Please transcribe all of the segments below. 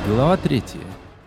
Глава 3.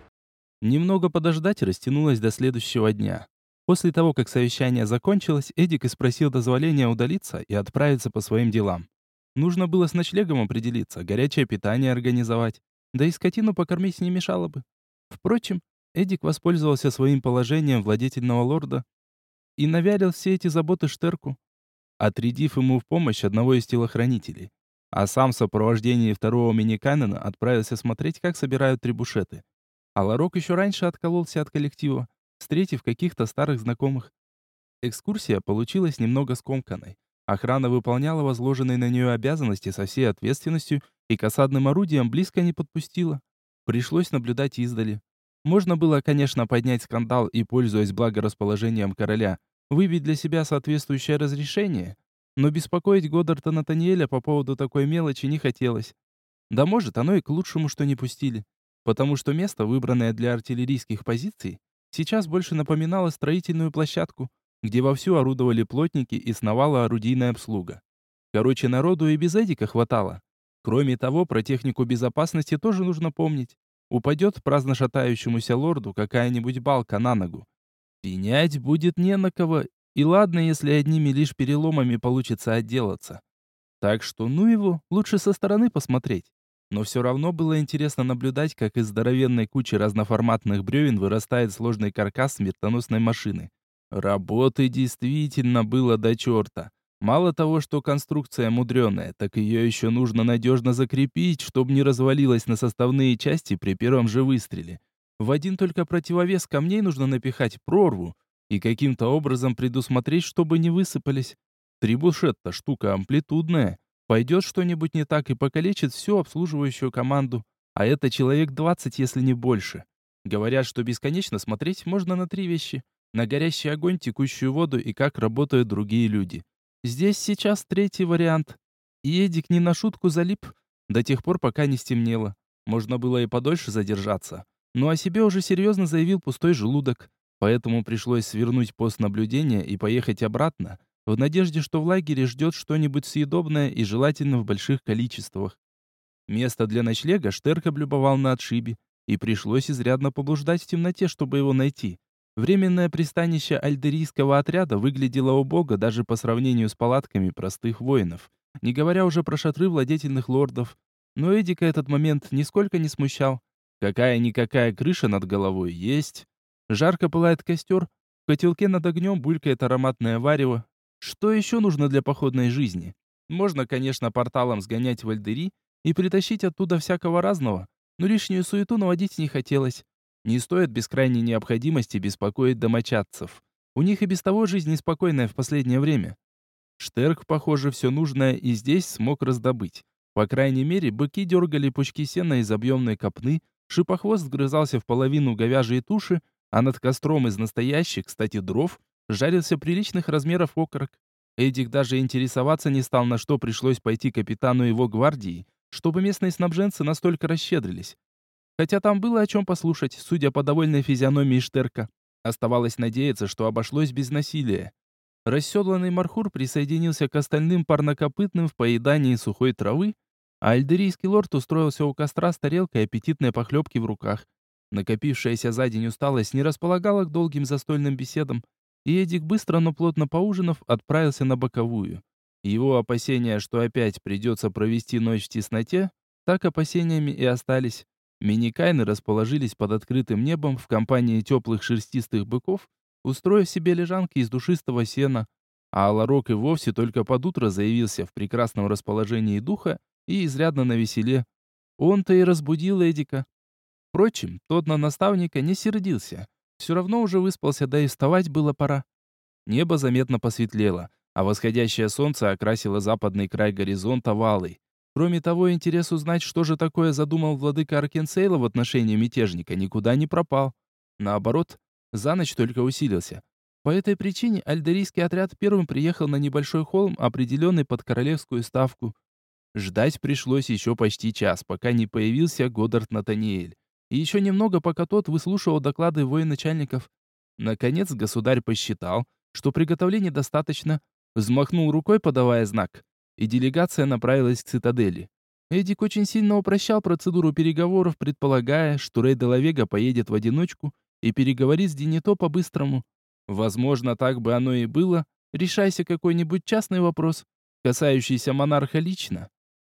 Немного подождать растянулось до следующего дня. После того, как совещание закончилось, Эдик и спросил дозволения удалиться и отправиться по своим делам. Нужно было с ночлегом определиться, горячее питание организовать, да и скотину покормить не мешало бы. Впрочем, Эдик воспользовался своим положением владетельного лорда и навялил все эти заботы Штерку, отрядив ему в помощь одного из телохранителей. А сам в сопровождении второго миниканена отправился смотреть, как собирают трибушеты. А Ларок еще раньше откололся от коллектива, встретив каких-то старых знакомых. Экскурсия получилась немного скомканной. Охрана выполняла возложенные на нее обязанности со всей ответственностью и к осадным орудиям близко не подпустила. Пришлось наблюдать издали. Можно было, конечно, поднять скандал и, пользуясь благорасположением короля, выбить для себя соответствующее разрешение, но беспокоить Годдарда Натаниэля по поводу такой мелочи не хотелось. Да может, оно и к лучшему, что не пустили, потому что место, выбранное для артиллерийских позиций, сейчас больше напоминало строительную площадку, где вовсю орудовали плотники и сновала орудийная обслуга. Короче, народу и без Эдика хватало. Кроме того, про технику безопасности тоже нужно помнить. Упадет праздно шатающемуся лорду какая-нибудь балка на ногу. Пенять будет не на кого, и ладно, если одними лишь переломами получится отделаться. Так что ну его, лучше со стороны посмотреть. Но все равно было интересно наблюдать, как из здоровенной кучи разноформатных бревен вырастает сложный каркас смертоносной машины. Работы действительно было до черта. Мало того, что конструкция мудреная, так ее еще нужно надежно закрепить, чтобы не развалилась на составные части при первом же выстреле. В один только противовес камней нужно напихать прорву и каким-то образом предусмотреть, чтобы не высыпались. Трибушет-то штука амплитудная. Пойдет что-нибудь не так и покалечит всю обслуживающую команду. А это человек 20, если не больше. Говорят, что бесконечно смотреть можно на три вещи: на горящий огонь, текущую воду и как работают другие люди. Здесь сейчас третий вариант. И Эдик не на шутку залип до тех пор, пока не стемнело. Можно было и подольше задержаться. Но о себе уже серьезно заявил пустой желудок. Поэтому пришлось свернуть пост наблюдения и поехать обратно, в надежде, что в лагере ждет что-нибудь съедобное и желательно в больших количествах. Место для ночлега Штерк облюбовал на отшибе, и пришлось изрядно поблуждать в темноте, чтобы его найти. Временное пристанище альдерийского отряда выглядело убого даже по сравнению с палатками простых воинов, не говоря уже про шатры владетельных лордов. Но Эдика этот момент нисколько не смущал. Какая-никакая крыша над головой есть. Жарко пылает костер, в котелке над огнем булькает ароматное варево. Что еще нужно для походной жизни? Можно, конечно, порталом сгонять в Альдери и притащить оттуда всякого разного, но лишнюю суету наводить не хотелось. Не стоит без крайней необходимости беспокоить домочадцев. У них и без того жизнь неспокойная в последнее время. Штерк, похоже, все нужное и здесь смог раздобыть. По крайней мере, быки дергали пучки сена из объемной копны, шипохвост вгрызался в половину говяжьей туши, а над костром из настоящих, кстати, дров жарился приличных размеров окорок. Эдик даже интересоваться не стал, на что пришлось пойти капитану его гвардии, чтобы местные снабженцы настолько расщедрились. Хотя там было о чем послушать, судя по довольной физиономии Штерка. Оставалось надеяться, что обошлось без насилия. Расседланный Мархур присоединился к остальным парнокопытным в поедании сухой травы, а альдерийский лорд устроился у костра с тарелкой аппетитной похлебки в руках. Накопившаяся за день усталость не располагала к долгим застольным беседам, и Эдик, быстро, но плотно поужинав, отправился на боковую. Его опасения, что опять придется провести ночь в тесноте, так опасениями и остались. Миникайны расположились под открытым небом в компании теплых шерстистых быков, устроив себе лежанки из душистого сена, а Ларок и вовсе только под утро заявился в прекрасном расположении духа и изрядно навеселе. Он-то и разбудил Эдика. Впрочем, тот на наставника не сердился. Все равно уже выспался, да и вставать было пора. Небо заметно посветлело, а восходящее солнце окрасило западный край горизонта в алый. Кроме того, интерес узнать, что же такое задумал владыка Аркенсейла в отношении мятежника, никуда не пропал. Наоборот, за ночь только усилился. По этой причине альдерийский отряд первым приехал на небольшой холм, определенный под королевскую ставку. Ждать пришлось еще почти час, пока не появился Годдард Натаниэль. И еще немного, пока тот выслушивал доклады военачальников. Наконец государь посчитал, что приготовлений достаточно, взмахнул рукой, подавая знак, и делегация направилась к цитадели. Эдик очень сильно упрощал процедуру переговоров, предполагая, что Рэй де ла Вега поедет в одиночку и переговорит с Динито по-быстрому. Возможно, так бы оно и было, решайся какой-нибудь частный вопрос, касающийся монарха лично.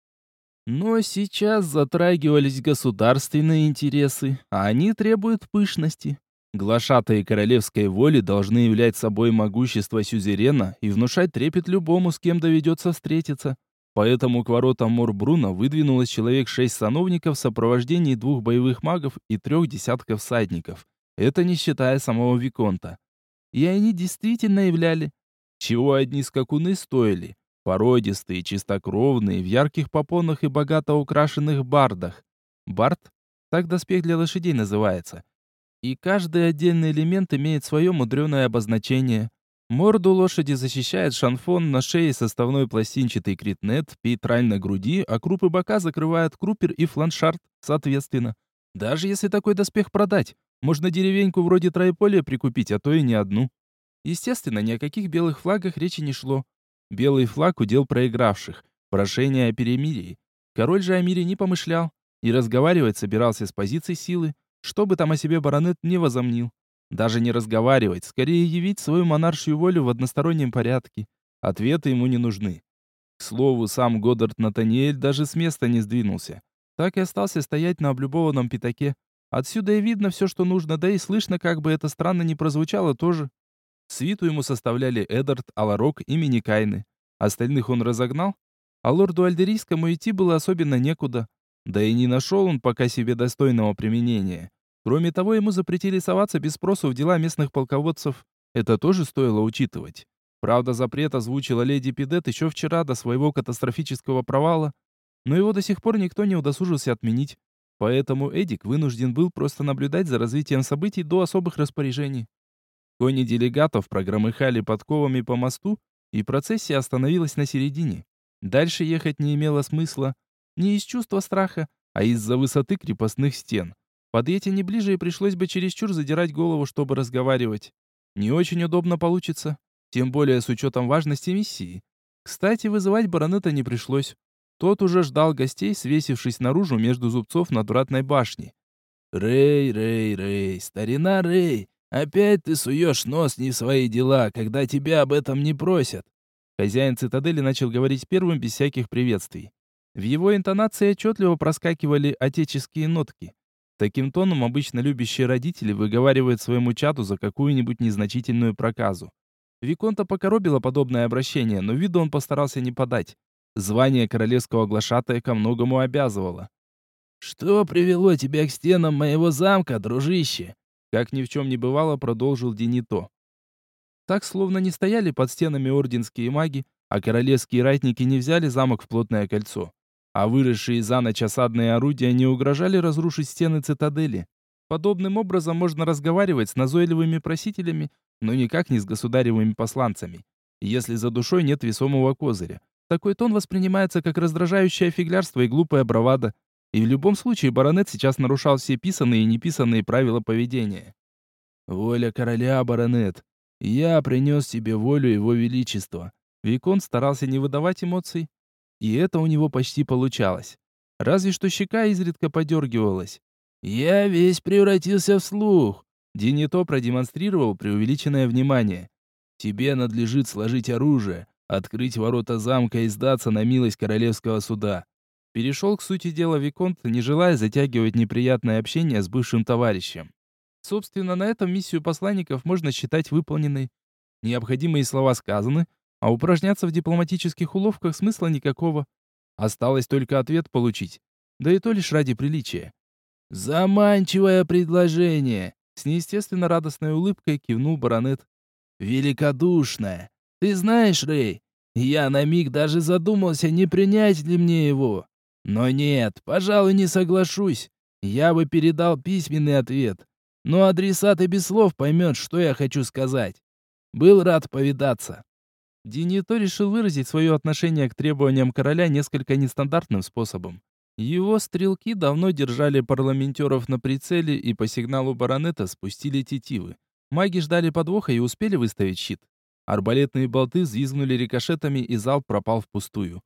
Но сейчас затрагивались государственные интересы, а они требуют пышности. Глашатые королевской воли должны являть собой могущество сюзерена и внушать трепет любому, с кем доведется встретиться. Поэтому к воротам Морбруна выдвинулось человек 6 сановников в сопровождении 2 боевых магов и 3 десятков всадников. Это не считая самого Виконта. И они действительно являли. Чего одни скакуны стоили? Породистые, чистокровные, в ярких попонах и богато украшенных бардах. Бард? Так доспех для лошадей называется. И каждый отдельный элемент имеет свое мудреное обозначение. Морду лошади защищает шанфон, на шее составной пластинчатый критнет, пейтраль на груди, а крупы бока закрывают крупер и фланшард, соответственно. Даже если такой доспех продать, можно деревеньку вроде Троеполя прикупить, а то и не одну. Естественно, ни о каких белых флагах речи не шло. Белый флаг удел проигравших, прошение о перемирии. Король же о мире не помышлял и разговаривать собирался с позиции силы, что бы там о себе баронет не возомнил. Даже не разговаривать, скорее явить свою монаршую волю в одностороннем порядке. Ответы ему не нужны. К слову, сам Годдард Натаниэль даже с места не сдвинулся. Так и остался стоять на облюбованном пятаке. Отсюда и видно все, что нужно, да и слышно, как бы это странно ни прозвучало тоже. Свиту ему составляли Эдард, Аларок и Миникайны. Остальных он разогнал, а лорду Альдерийскому идти было особенно некуда. Да и не нашел он пока себе достойного применения. Кроме того, ему запретили соваться без спросу в дела местных полководцев. Это тоже стоило учитывать. Правда, запрет озвучила леди Пидет еще вчера до своего катастрофического провала, но его до сих пор никто не удосужился отменить. Поэтому Эдик вынужден был просто наблюдать за развитием событий до особых распоряжений. Кони делегатов прогромыхали подковами по мосту, и процессия остановилась на середине. Дальше ехать не имело смысла. Не из чувства страха, а из-за высоты крепостных стен. Подъедь они ближе, и пришлось бы чересчур задирать голову, чтобы разговаривать. Не очень удобно получится, тем более с учетом важности миссии. Кстати, вызывать баронета не пришлось. Тот уже ждал гостей, свесившись наружу между зубцов надвратной башни. «Рэй, Рэй, Рэй, старина Рэй, опять ты суешь нос не в свои дела, когда тебя об этом не просят!» Хозяин цитадели начал говорить первым без всяких приветствий. В его интонации отчетливо проскакивали отеческие нотки. Таким тоном обычно любящие родители выговаривают своему чаду за какую-нибудь незначительную проказу. Виконта покоробило подобное обращение, но виду он постарался не подать. Звание королевского глашатая ко многому обязывало. «Что привело тебя к стенам моего замка, дружище?» Как ни в чем не бывало, продолжил Динито. Так, словно не стояли под стенами орденские маги, а королевские ратники не взяли замок в плотное кольцо. А выросшие за ночь осадные орудия не угрожали разрушить стены цитадели. Подобным образом можно разговаривать с назойливыми просителями, но никак не с государевыми посланцами. Если за душой нет весомого козыря. Такой тон воспринимается как раздражающее фиглярство и глупая бравада. И в любом случае баронет сейчас нарушал все писанные и неписанные правила поведения. «Воля короля, баронет. Я принес тебе волю его величества». Виконт старался не выдавать эмоций, и это у него почти получалось. Разве что щека изредка подергивалась. «Я весь превратился в слух». Динито продемонстрировал преувеличенное внимание. «Тебе надлежит сложить оружие, открыть ворота замка и сдаться на милость королевского суда». Перешел к сути дела Виконт, не желая затягивать неприятное общение с бывшим товарищем. Собственно, на этом миссию посланников можно считать выполненной. Необходимые слова сказаны, а упражняться в дипломатических уловках смысла никакого. Осталось только ответ получить. Да и то лишь ради приличия. «Заманчивое предложение!» С неестественно радостной улыбкой кивнул баронет. «Великодушное! Ты знаешь, Рэй, я на миг даже задумался, не принять ли мне его. Но нет, пожалуй, не соглашусь. Я бы передал письменный ответ. Но адресат и без слов поймет, что я хочу сказать. Был рад повидаться». Динито решил выразить свое отношение к требованиям короля несколько нестандартным способом. Его стрелки давно держали парламентеров на прицеле и по сигналу баронета спустили тетивы. Маги ждали подвоха и успели выставить щит. Арбалетные болты взвизгнули рикошетами, и залп пропал впустую.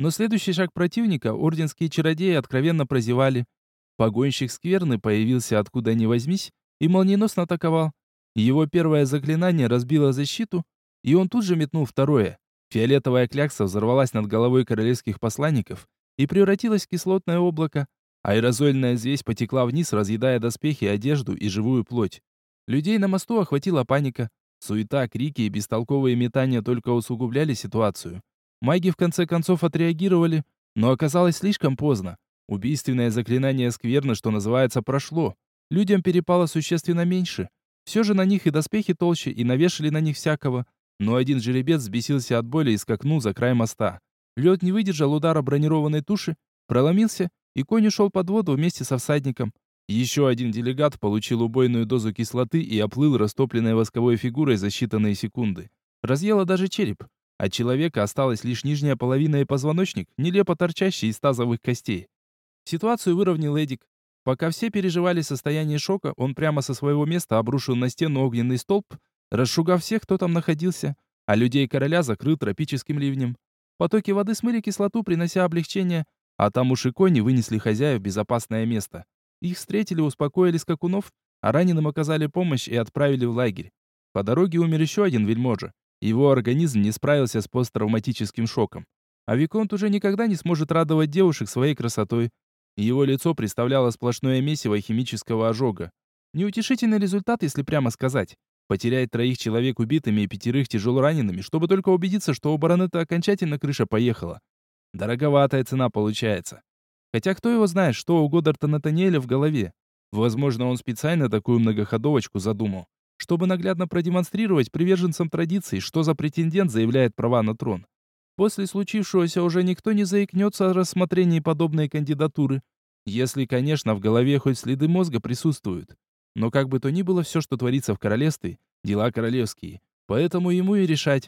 Но следующий шаг противника орденские чародеи откровенно прозевали. Погонщик скверны появился откуда ни возьмись и молниеносно атаковал. Его первое заклинание разбило защиту, и он тут же метнул второе. Фиолетовая клякса взорвалась над головой королевских посланников и превратилась в кислотное облако. Аэрозольная взвесь потекла вниз, разъедая доспехи, одежду и живую плоть. Людей на мосту охватила паника. Суета, крики и бестолковые метания только усугубляли ситуацию. Маги в конце концов отреагировали, но оказалось слишком поздно. Убийственное заклинание скверны, что называется, прошло. Людям перепало существенно меньше. Все же на них и доспехи толще, и навешали на них всякого. Но один жеребец взбесился от боли и скакнул за край моста. Лед не выдержал удара бронированной туши, проломился, и конь ушел под воду вместе со всадником. Еще один делегат получил убойную дозу кислоты и оплыл растопленной восковой фигурой за считанные секунды. Разъело даже череп. От человека осталась лишь нижняя половина и позвоночник, нелепо торчащий из тазовых костей. Ситуацию выровнял Эдик. Пока все переживали состояние шока, он прямо со своего места обрушил на стену огненный столб, расшугав всех, кто там находился, а людей короля закрыл тропическим ливнем. Потоки воды смыли кислоту, принося облегчение, а там уж и кони вынесли хозяев в безопасное место. Их встретили, успокоили скакунов, а раненым оказали помощь и отправили в лагерь. По дороге умер еще один вельможа. Его организм не справился с посттравматическим шоком. А Виконт уже никогда не сможет радовать девушек своей красотой. Его лицо представляло сплошное месиво химического ожога. Неутешительный результат, если прямо сказать. Потерять 3 человек убитыми и 5 тяжело ранеными, чтобы только убедиться, что у баронета окончательно крыша поехала. Дороговатая цена получается. Хотя кто его знает, что у Годдарта Натаниэля в голове. Возможно, он специально такую многоходовочку задумал, чтобы наглядно продемонстрировать приверженцам традиций, что за претендент заявляет права на трон. После случившегося уже никто не заикнется о рассмотрении подобной кандидатуры, если, конечно, в голове хоть следы мозга присутствуют. Но как бы то ни было, все, что творится в королевстве, дела королевские, поэтому ему и решать.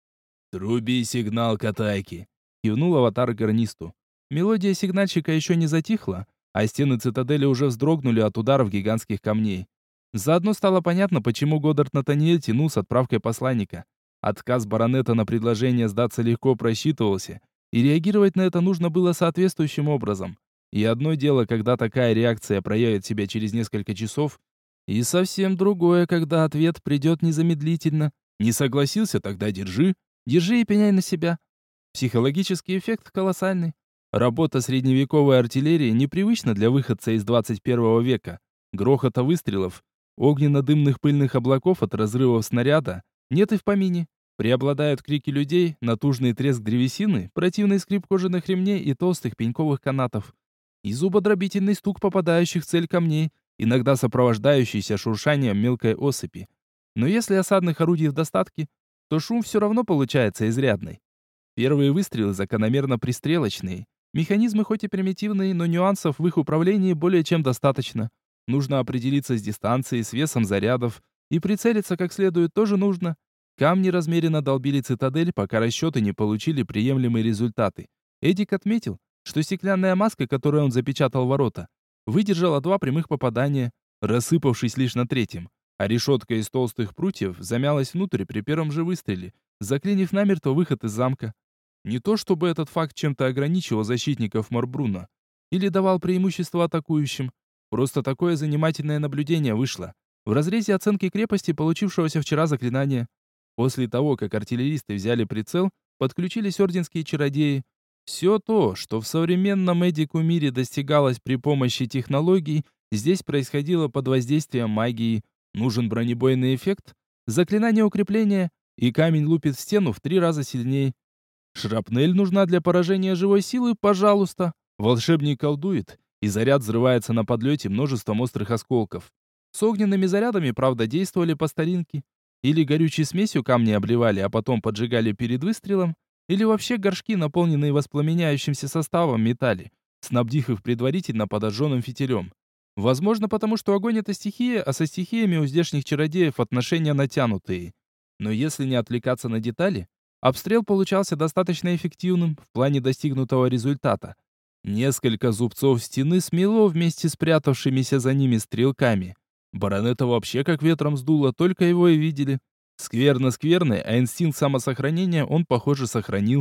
«Труби сигнал к атаке!» — кивнул аватар гарнисту. Мелодия сигнальщика еще не затихла, а стены цитадели уже вздрогнули от ударов гигантских камней. Заодно стало понятно, почему Годдарт Натаниэль тянул с отправкой посланника. Отказ баронета на предложение сдаться легко просчитывался, и реагировать на это нужно было соответствующим образом. И одно дело, когда такая реакция проявит себя через несколько часов, и совсем другое, когда ответ придет незамедлительно. Не согласился, тогда держи и пеняй на себя. Психологический эффект колоссальный. Работа средневековой артиллерии непривычна для выходца из 21 века. Грохота выстрелов, огненно-дымных пыльных облаков от разрывов снаряда нет и в помине. Преобладают крики людей, натужный треск древесины, противный скрип кожаных ремней и толстых пеньковых канатов. И зубодробительный стук попадающих в цель камней, иногда сопровождающийся шуршанием мелкой осыпи. Но если осадных орудий в достатке, то шум все равно получается изрядный. Первые выстрелы закономерно пристрелочные. Механизмы хоть и примитивные, но нюансов в их управлении более чем достаточно. Нужно определиться с дистанцией, с весом зарядов, и прицелиться как следует тоже нужно. Камни размеренно долбили цитадель, пока расчеты не получили приемлемые результаты. Эдик отметил, что стеклянная маска, которой он запечатал ворота, выдержала 2 прямых попадания, рассыпавшись лишь на 3-м, а решетка из толстых прутьев замялась внутрь при первом же выстреле, заклинив намертво выход из замка. Не то чтобы этот факт чем-то ограничивал защитников Морбруна или давал преимущество атакующим, просто такое занимательное наблюдение вышло в разрезе оценки крепости получившегося вчера заклинания. После того, как артиллеристы взяли прицел, подключились орденские чародеи. Все то, что в современном эдику мире достигалось при помощи технологий, здесь происходило под воздействием магии. Нужен бронебойный эффект, заклинание укрепления, и камень лупит в стену в 3 раза сильнее. Шрапнель нужна для поражения живой силы, пожалуйста. Волшебник колдует, и заряд взрывается на подлете множеством острых осколков. С огненными зарядами, правда, действовали по старинке. Или горючей смесью камни обливали, а потом поджигали перед выстрелом, или вообще горшки, наполненные воспламеняющимся составом, метали, снабдив их предварительно подожженным фитилем. Возможно, потому что огонь — это стихия, а со стихиями у здешних чародеев отношения натянутые. Но если не отвлекаться на детали, обстрел получался достаточно эффективным в плане достигнутого результата. Несколько зубцов стены смело вместе с спрятавшимися за ними стрелками. Баронета вообще как ветром сдуло, только его и видели. Скверно скверный, а инстинкт самосохранения он, похоже, сохранил.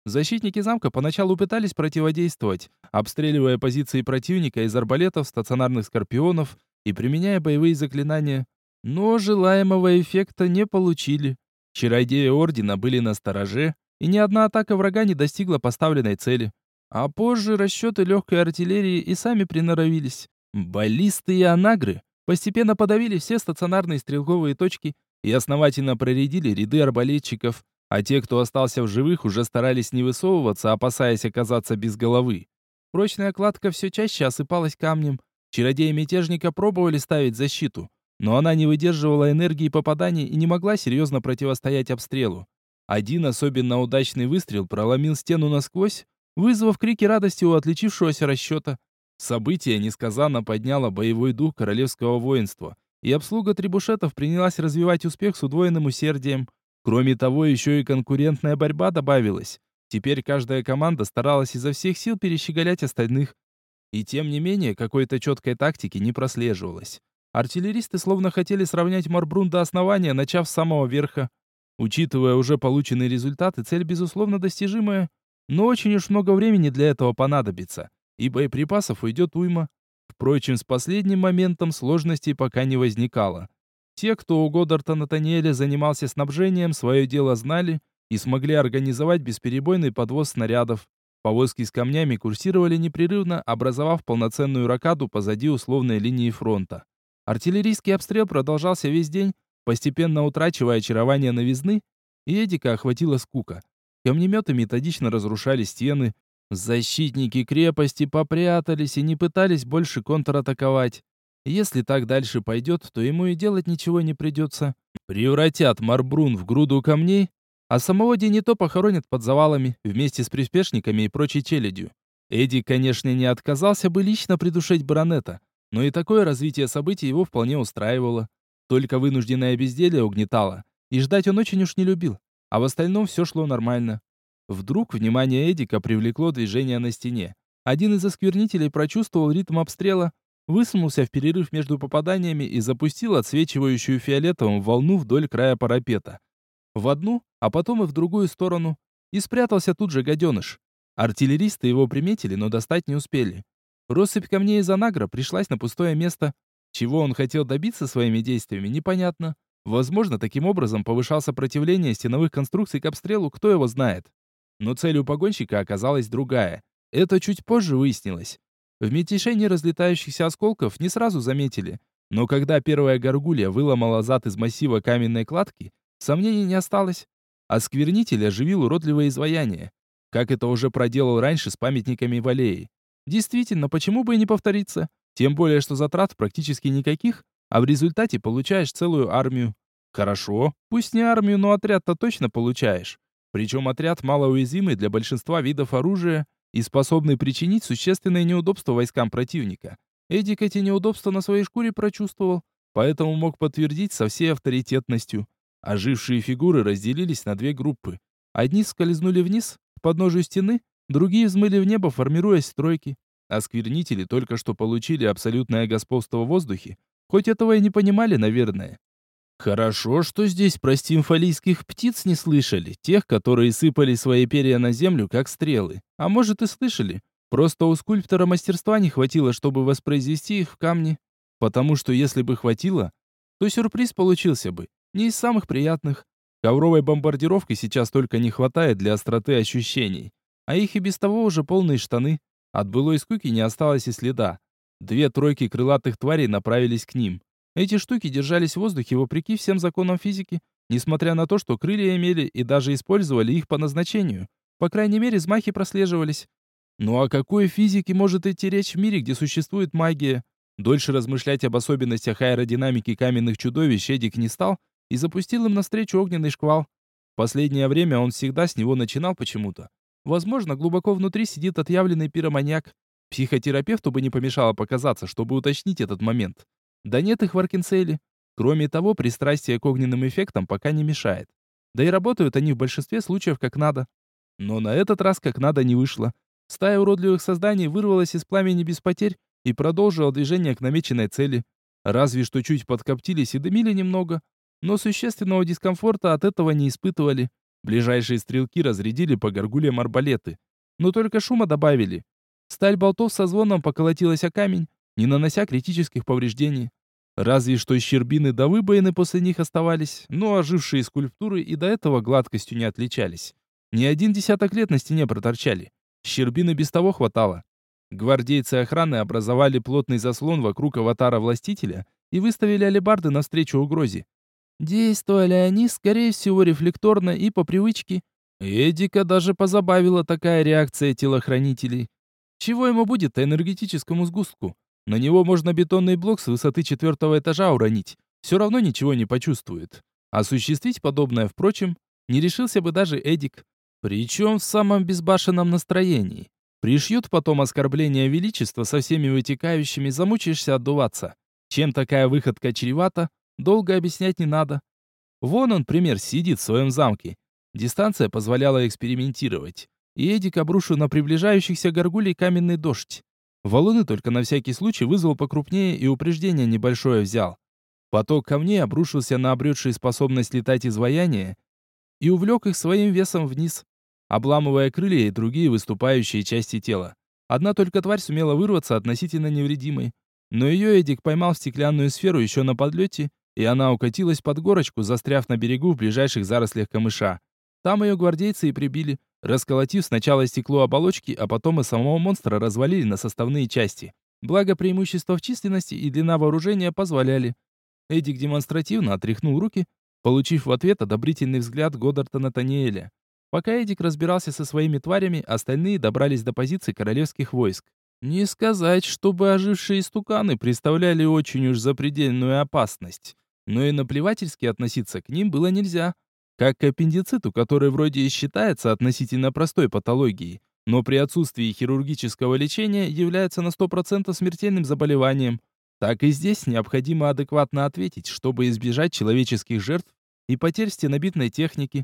Защитники замка поначалу пытались противодействовать, обстреливая позиции противника из арбалетов, стационарных скорпионов и применяя боевые заклинания. Но желаемого эффекта не получили. Чародеи Ордена были настороже, и ни одна атака врага не достигла поставленной цели. А позже расчеты легкой артиллерии и сами приноровились. Баллисты и анагры постепенно подавили все стационарные стрелковые точки и основательно проредили ряды арбалетчиков, а те, кто остался в живых, уже старались не высовываться, опасаясь оказаться без головы. Прочная кладка все чаще осыпалась камнем. Чародеи мятежника пробовали ставить защиту, но она не выдерживала энергии попаданий и не могла серьезно противостоять обстрелу. Один особенно удачный выстрел проломил стену насквозь, вызвав крики радости у отличившегося расчета. Событие несказанно подняло боевой дух королевского воинства, и обслуга трибушетов принялась развивать успех с удвоенным усердием. Кроме того, еще и конкурентная борьба добавилась. Теперь каждая команда старалась изо всех сил перещеголять остальных. И тем не менее, какой-то четкой тактики не прослеживалось. Артиллеристы словно хотели сравнять Марбрун до основания, начав с самого верха. Учитывая уже полученные результаты, цель безусловно достижимая, но очень уж много времени для этого понадобится, и боеприпасов уйдет уйма. Впрочем, с последним моментом сложностей пока не возникало. Те, кто у Годдарта Натаниэля занимался снабжением, свое дело знали и смогли организовать бесперебойный подвоз снарядов. Повозки с камнями курсировали непрерывно, образовав полноценную рокаду позади условной линии фронта. Артиллерийский обстрел продолжался весь день, постепенно утрачивая очарование новизны, и Эдика охватила скука. Камнеметы методично разрушали стены, защитники крепости попрятались и не пытались больше контратаковать. Если так дальше пойдет, то ему и делать ничего не придется. Превратят Марбрун в груду камней, а самого Денито похоронят под завалами вместе с приспешниками и прочей челядью. Эдик, конечно, не отказался бы лично придушить баронета, но и такое развитие событий его вполне устраивало. Только вынужденное безделье угнетало, и ждать он очень уж не любил, а в остальном все шло нормально. Вдруг внимание Эдика привлекло движение на стене. Один из осквернителей прочувствовал ритм обстрела, высунулся в перерыв между попаданиями и запустил отсвечивающую фиолетовым волну вдоль края парапета. В одну, а потом и в другую сторону. И спрятался тут же гаденыш. Артиллеристы его приметили, но достать не успели. Россыпь камней из анагра пришлась на пустое место. Чего он хотел добиться своими действиями, непонятно. Возможно, таким образом повышал сопротивление стеновых конструкций к обстрелу, кто его знает. Но цель у погонщика оказалась другая. Это чуть позже выяснилось. В мельтешении разлетающихся осколков не сразу заметили, но когда первая горгулья выломала зад из массива каменной кладки, сомнений не осталось. Осквернитель оживил уродливое изваяние, как это уже проделал раньше с памятниками Валеи. Действительно, почему бы и не повториться? Тем более, что затрат практически никаких, а в результате получаешь целую армию. Хорошо, пусть не армию, но отряд-то точно получаешь. Причем отряд малоуязвимый для большинства видов оружия и способный причинить существенные неудобства войскам противника. Эдик эти неудобства на своей шкуре прочувствовал, поэтому мог подтвердить со всей авторитетностью. Ожившие фигуры разделились на две группы. Одни скользнули вниз, к подножию стены, другие взмыли в небо, формируясь в стройки. Осквернители только что получили абсолютное господство в воздухе, хоть этого и не понимали, наверное. Хорошо, что здесь про стимфалийских птиц не слышали, тех, которые сыпали свои перья на землю, как стрелы. А может и слышали. Просто у скульптора мастерства не хватило, чтобы воспроизвести их в камне. Потому что если бы хватило, то сюрприз получился бы. Не из самых приятных. Ковровой бомбардировки сейчас только не хватает для остроты ощущений. А их и без того уже полные штаны. От былой скуки не осталось и следа. Две тройки крылатых тварей направились к ним. Эти штуки держались в воздухе вопреки всем законам физики, несмотря на то, что крылья имели и даже использовали их по назначению. По крайней мере, взмахи прослеживались. Ну о какой физике может идти речь в мире, где существует магия? Дольше размышлять об особенностях аэродинамики каменных чудовищ Эдик не стал и запустил им навстречу огненный шквал. В последнее время он всегда с него начинал почему-то. Возможно, глубоко внутри сидит отъявленный пироманьяк. Психотерапевту бы не помешало показаться, чтобы уточнить этот момент. Да нет их в Аркенцеле. Кроме того, пристрастие к огненным эффектам пока не мешает. Да и работают они в большинстве случаев как надо. Но на этот раз как надо не вышло. Стая уродливых созданий вырвалась из пламени без потерь и продолжила движение к намеченной цели. Разве что чуть подкоптились и дымили немного, но существенного дискомфорта от этого не испытывали. Ближайшие стрелки разрядили по горгульям арбалеты. Но только шума добавили. Сталь болтов со звоном поколотилась о камень, не нанося критических повреждений. Разве что щербины до выбоины после них оставались, но ожившие скульптуры и до этого гладкостью не отличались. Не один десяток лет на стене проторчали. Щербины без того хватало. Гвардейцы охраны образовали плотный заслон вокруг аватара-властителя и выставили алебарды навстречу угрозе. Действовали они, скорее всего, рефлекторно и по привычке. Эдика даже позабавила такая реакция телохранителей. Чего ему будет, энергетическому сгустку? На него можно бетонный блок с высоты 4-го этажа уронить. Все равно ничего не почувствует. Осуществить подобное, впрочем, не решился бы даже Эдик. Причем в самом безбашенном настроении. Пришьют потом оскорбление величества со всеми вытекающими, замучаешься отдуваться. Чем такая выходка чревата, долго объяснять не надо. Вон он, пример, сидит в своем замке. Дистанция позволяла экспериментировать. И Эдик обрушил на приближающихся горгулей каменный дождь. Валуны только на всякий случай вызвал покрупнее и упреждение небольшое взял. Поток камней обрушился на обретшие способность летать изваяния и увлек их своим весом вниз, обламывая крылья и другие выступающие части тела. Одна только тварь сумела вырваться относительно невредимой. Но ее Эдик поймал в стеклянную сферу еще на подлете, и она укатилась под горочку, застряв на берегу в ближайших зарослях камыша. Там ее гвардейцы и прибили, расколотив сначала стекло оболочки, а потом и самого монстра развалили на составные части. Благо преимущества в численности и длина вооружения позволяли. Эдик демонстративно отряхнул руки, получив в ответ одобрительный взгляд Годдарта Натаниэля. Пока Эдик разбирался со своими тварями, остальные добрались до позиций королевских войск. Не сказать, чтобы ожившие истуканы представляли очень уж запредельную опасность, но и наплевательски относиться к ним было нельзя. Как к аппендициту, который вроде и считается относительно простой патологией, но при отсутствии хирургического лечения является на 100% смертельным заболеванием. Так и здесь необходимо адекватно ответить, чтобы избежать человеческих жертв и потерь стенобитной техники.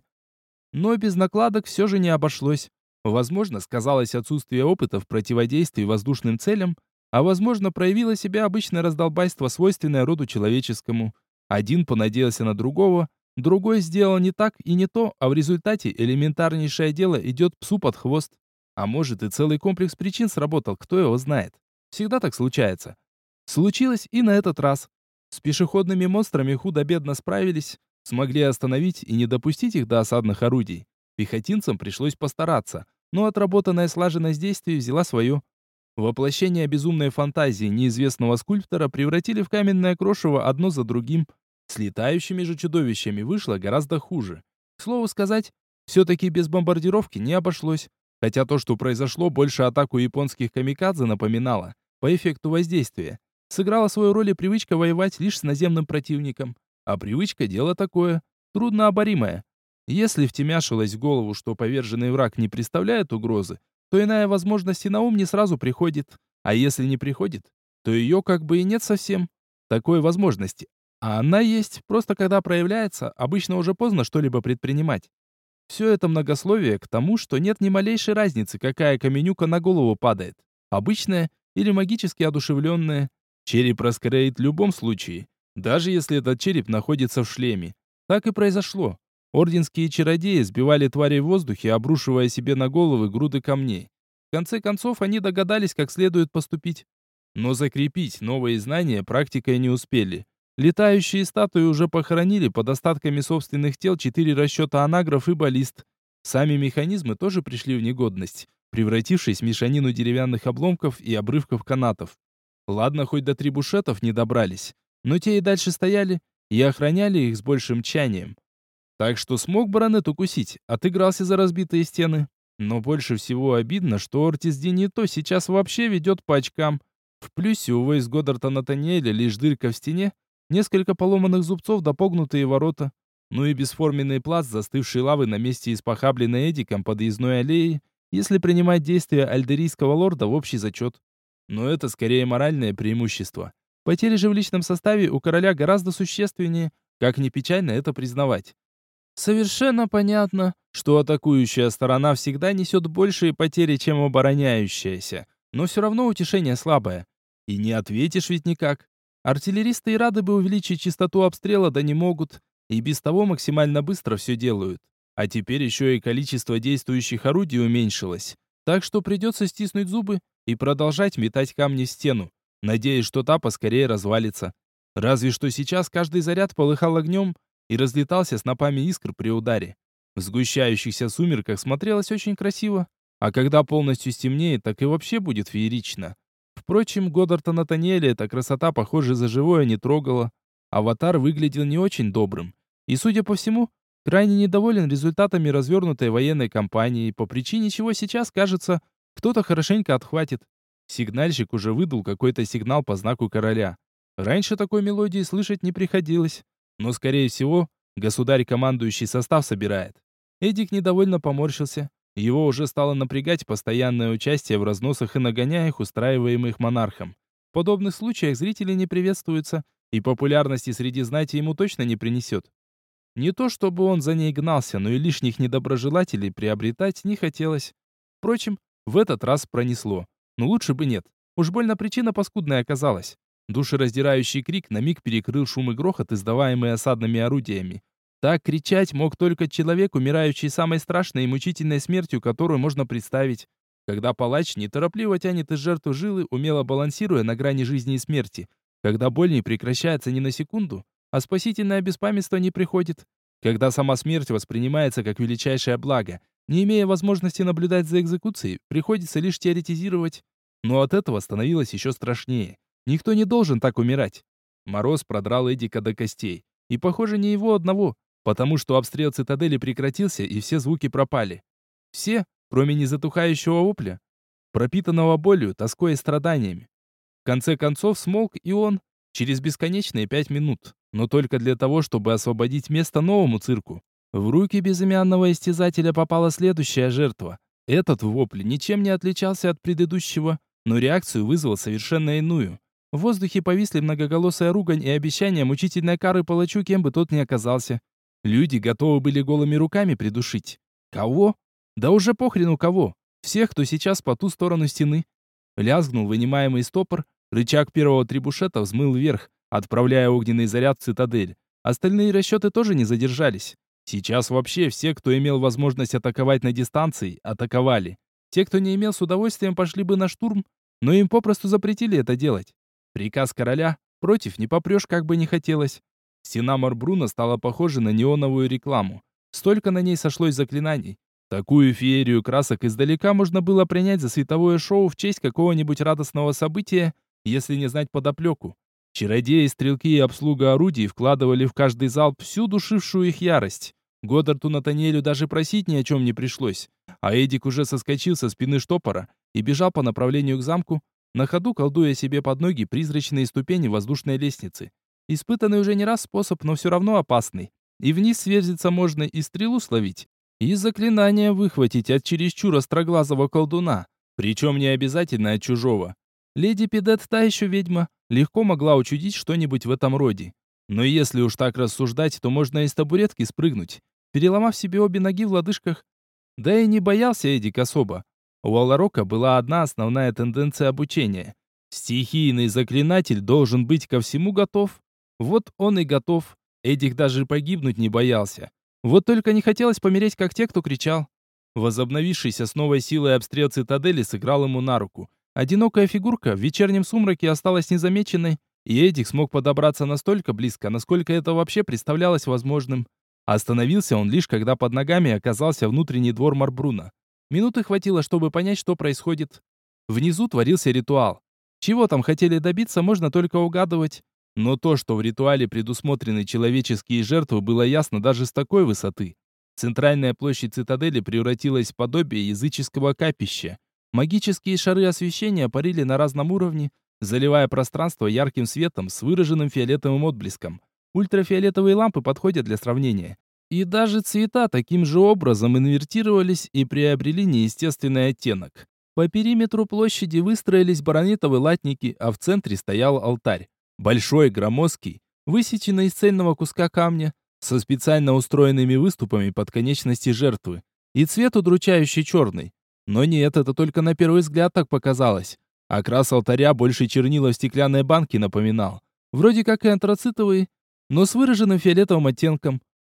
Но без накладок все же не обошлось. Возможно, сказалось отсутствие опыта в противодействии воздушным целям, а возможно, проявило себя обычное раздолбайство, свойственное роду человеческому. Один понадеялся на другого, другой сделал не так и не то, а в результате элементарнейшее дело идет псу под хвост. А может, и целый комплекс причин сработал, кто его знает. Всегда так случается. Случилось и на этот раз. С пешеходными монстрами худо-бедно справились, смогли остановить и не допустить их до осадных орудий. Пехотинцам пришлось постараться, но отработанная слаженность действий взяла свое. Воплощение безумной фантазии неизвестного скульптора превратили в каменное крошево одно за другим. С летающими же чудовищами вышло гораздо хуже. К слову сказать, все-таки без бомбардировки не обошлось, хотя то, что произошло, больше атаку японских камикадзе напоминало, по эффекту воздействия. Сыграла свою роль и привычка воевать лишь с наземным противником. А привычка — дело такое, труднооборимое. Если втемяшилось в голову, что поверженный враг не представляет угрозы, то иная возможность и на ум не сразу приходит. А если не приходит, то ее как бы и нет совсем. Такой возможности. А она есть, просто когда проявляется, обычно уже поздно что-либо предпринимать. Все это многословие к тому, что нет ни малейшей разницы, какая каменюка на голову падает. Обычная или магически одушевленная. Череп раскроит в любом случае, даже если этот череп находится в шлеме. Так и произошло. Орденские чародеи сбивали тварей в воздухе, обрушивая себе на головы груды камней. В конце концов, они догадались, как следует поступить. Но закрепить новые знания практикой не успели. Летающие статуи уже похоронили под остатками собственных тел 4 расчета анагров и баллист. Сами механизмы тоже пришли в негодность, превратившись в мешанину деревянных обломков и обрывков канатов. Ладно, хоть до трибушетов не добрались, но те и дальше стояли и охраняли их с большим тщанием. Так что смог баронет укусить, отыгрался за разбитые стены. Но больше всего обидно, что Ортис Динито сейчас вообще ведет по очкам. В плюсе у войск Годдарта Натаниэля лишь дырка в стене, несколько поломанных зубцов да погнутые ворота. Ну и бесформенный пласт застывшей лавы на месте испохабленной Эдиком подъездной аллеи, если принимать действия альдерийского лорда в общий зачет. Но это скорее моральное преимущество. Потери же в личном составе у короля гораздо существеннее, как ни печально это признавать. Совершенно понятно, что атакующая сторона всегда несет большие потери, чем обороняющаяся, но все равно утешение слабое. И не ответишь ведь никак. Артиллеристы и рады бы увеличить частоту обстрела, да не могут, и без того максимально быстро все делают. А теперь еще и количество действующих орудий уменьшилось. Так что придется стиснуть зубы и продолжать метать камни в стену, надеясь, что та поскорее развалится. Разве что сейчас каждый заряд полыхал огнем и разлетался снопами искр при ударе. В сгущающихся сумерках смотрелось очень красиво, а когда полностью стемнеет, так и вообще будет феерично. Впрочем, Годдарта Натаниэля эта красота, похоже, за живое не трогала. Аватар выглядел не очень добрым. И, судя по всему, крайне недоволен результатами развернутой военной кампании, по причине чего сейчас, кажется, кто-то хорошенько отхватит. Сигнальщик уже выдал какой-то сигнал по знаку короля. Раньше такой мелодии слышать не приходилось. Но, скорее всего, государь командующий состав собирает. Эдик недовольно поморщился. Его уже стало напрягать постоянное участие в разносах и нагоняях, устраиваемых монархом. В подобных случаях зрители не приветствуются, и популярности среди знати ему точно не принесет. Не то чтобы он за ней гнался, но и лишних недоброжелателей приобретать не хотелось. Впрочем, в этот раз пронесло. Но лучше бы нет. Уж больно причина паскудная оказалась. Душераздирающий крик на миг перекрыл шум и грохот, издаваемые осадными орудиями. Так кричать мог только человек, умирающий самой страшной и мучительной смертью, которую можно представить. Когда палач неторопливо тянет из жертвы жилы, умело балансируя на грани жизни и смерти. Когда боль не прекращается ни на секунду, а спасительное беспамятство не приходит. Когда сама смерть воспринимается как величайшее благо, не имея возможности наблюдать за экзекуцией, приходится лишь теоретизировать. Но от этого становилось еще страшнее. Никто не должен так умирать. Мороз продрал Эдика до костей. И, похоже, не его одного, потому что обстрел цитадели прекратился, и все звуки пропали. Все, кроме незатухающего вопля, пропитанного болью, тоской и страданиями. В конце концов смолк и он, через бесконечные 5 минут, но только для того, чтобы освободить место новому цирку. В руки безымянного истязателя попала следующая жертва. Этот вопль ничем не отличался от предыдущего, но реакцию вызвал совершенно иную. В воздухе повисли многоголосая ругань и обещание мучительной кары палачу, кем бы тот ни оказался. Люди готовы были голыми руками придушить. Кого? Да уже похрену кого. Всех, кто сейчас по ту сторону стены. Лязгнул вынимаемый стопор, рычаг первого трибушета взмыл вверх, отправляя огненный заряд в цитадель. Остальные расчеты тоже не задержались. Сейчас вообще все, кто имел возможность атаковать на дистанции, атаковали. Те, кто не имел, с удовольствием пошли бы на штурм, но им попросту запретили это делать. Приказ короля, против не попрешь, как бы не хотелось. Стена Марбруна стала похожа на неоновую рекламу. Столько на ней сошлось заклинаний. Такую феерию красок издалека можно было принять за световое шоу в честь какого-нибудь радостного события, если не знать подоплеку. Чародеи, стрелки и обслуга орудий вкладывали в каждый залп всю душившую их ярость. Годдарту Натаниэлю даже просить ни о чем не пришлось. А Эдик уже соскочил со спины штопора и бежал по направлению к замку, на ходу колдуя себе под ноги призрачные ступени воздушной лестницы. Испытанный уже не раз способ, но все равно опасный. И вниз сверзиться можно и стрелу словить, и заклинание выхватить от чересчур остроглазого колдуна, причем не обязательно от чужого. Леди Пидет, та еще ведьма, легко могла учудить что-нибудь в этом роде. Но если уж так рассуждать, то можно из табуретки спрыгнуть, переломав себе обе ноги в лодыжках. Да и не боялся Эдик особо. У Аларока была одна основная тенденция обучения. Стихийный заклинатель должен быть ко всему готов. Вот он и готов. Эдик даже погибнуть не боялся. Вот только не хотелось помереть, как те, кто кричал. Возобновившийся с новой силой обстрел цитадели сыграл ему на руку. Одинокая фигурка в вечернем сумраке осталась незамеченной, и Эдик смог подобраться настолько близко, насколько это вообще представлялось возможным. Остановился он лишь, когда под ногами оказался внутренний двор Марбруна. Минуты хватило, чтобы понять, что происходит. Внизу творился ритуал. Чего там хотели добиться, можно только угадывать. Но то, что в ритуале предусмотрены человеческие жертвы, было ясно даже с такой высоты. Центральная площадь цитадели превратилась в подобие языческого капища. Магические шары освещения парили на разном уровне, заливая пространство ярким светом с выраженным фиолетовым отблеском. Ультрафиолетовые лампы подходят для сравнения. И даже цвета таким же образом инвертировались и приобрели неестественный оттенок. По периметру площади выстроились баронитовые латники, а в центре стоял алтарь. Большой, громоздкий, высеченный из цельного куска камня, со специально устроенными выступами под конечности жертвы. И цвет удручающий черный. Но нет, это только на первый взгляд так показалось. Окрас алтаря больше чернила в стеклянной банке напоминал. Вроде как и антрацитовый, но с выраженным фиолетовым оттенком.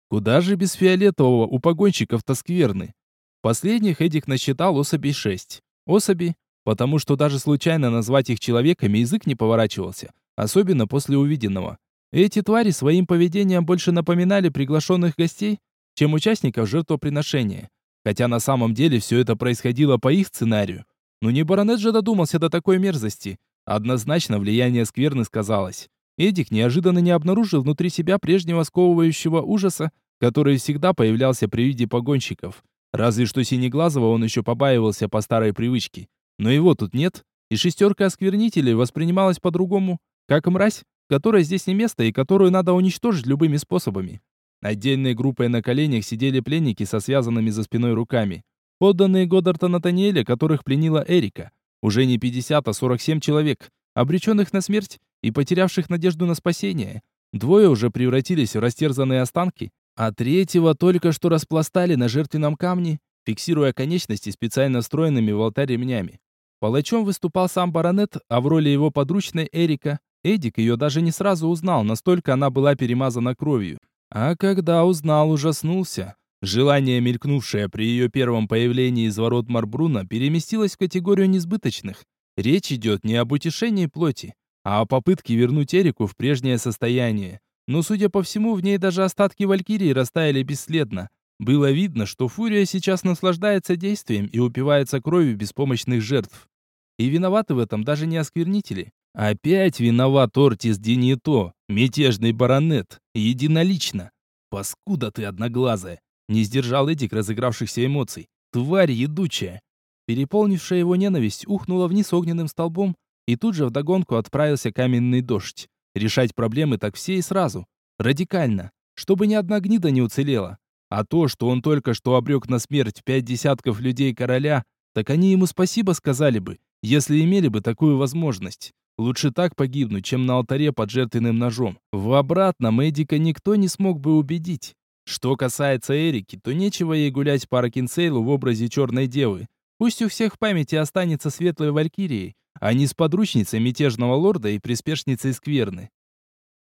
Куда же без фиолетового у погонщиков-то скверны? Последних Эдик насчитал особей 6. Особи, потому что даже случайно назвать их человеками язык не поворачивался, особенно после увиденного. Эти твари своим поведением больше напоминали приглашенных гостей, чем участников жертвоприношения. Хотя на самом деле все это происходило по их сценарию. Но не баронет же додумался до такой мерзости. Однозначно влияние скверны сказалось. Эдик неожиданно не обнаружил внутри себя прежнего сковывающего ужаса, который всегда появлялся при виде погонщиков. Разве что Синеглазого он еще побаивался по старой привычке. Но его тут нет, и шестерка осквернителей воспринималась по-другому, как мразь, которой здесь не место и которую надо уничтожить любыми способами. Отдельной группой на коленях сидели пленники со связанными за спиной руками. Подданные Годдарта Натаниэля, которых пленила Эрика. Уже не 50, а 47 человек, обреченных на смерть и потерявших надежду на спасение. Двое уже превратились в растерзанные останки, а третьего только что распластали на жертвенном камне, фиксируя конечности специально встроенными в алтарь ремнями. Палачом выступал сам баронет, а в роли его подручной Эрика. Эдик ее даже не сразу узнал, настолько она была перемазана кровью. А когда узнал, ужаснулся. Желание, мелькнувшее при ее первом появлении из ворот Марбруна, переместилось в категорию несбыточных. Речь идет не об утешении плоти, а о попытке вернуть Эрику в прежнее состояние. Но, судя по всему, в ней даже остатки Валькирии растаяли бесследно. Было видно, что Фурия сейчас наслаждается действием и упивается кровью беспомощных жертв. И виноваты в этом даже не осквернители. Опять виноват Ортис Диньето, мятежный баронет, единолично. Паскуда ты одноглазая. Не сдержал Эдик разыгравшихся эмоций. Тварь едучая. Переполнившая его ненависть ухнула вниз огненным столбом, и тут же вдогонку отправился каменный дождь. Решать проблемы так все и сразу. Радикально. Чтобы ни одна гнида не уцелела. А то, что он только что обрек на смерть 5 десятков людей короля, так они ему спасибо сказали бы, если имели бы такую возможность. Лучше так погибнуть, чем на алтаре под жертвенным ножом. В обратном Эдика никто не смог бы убедить. Что касается Эрики, то нечего ей гулять по Аркинсейлу в образе черной девы. Пусть у всех в памяти останется светлой валькирией, а не с подручницей мятежного лорда и приспешницей скверны.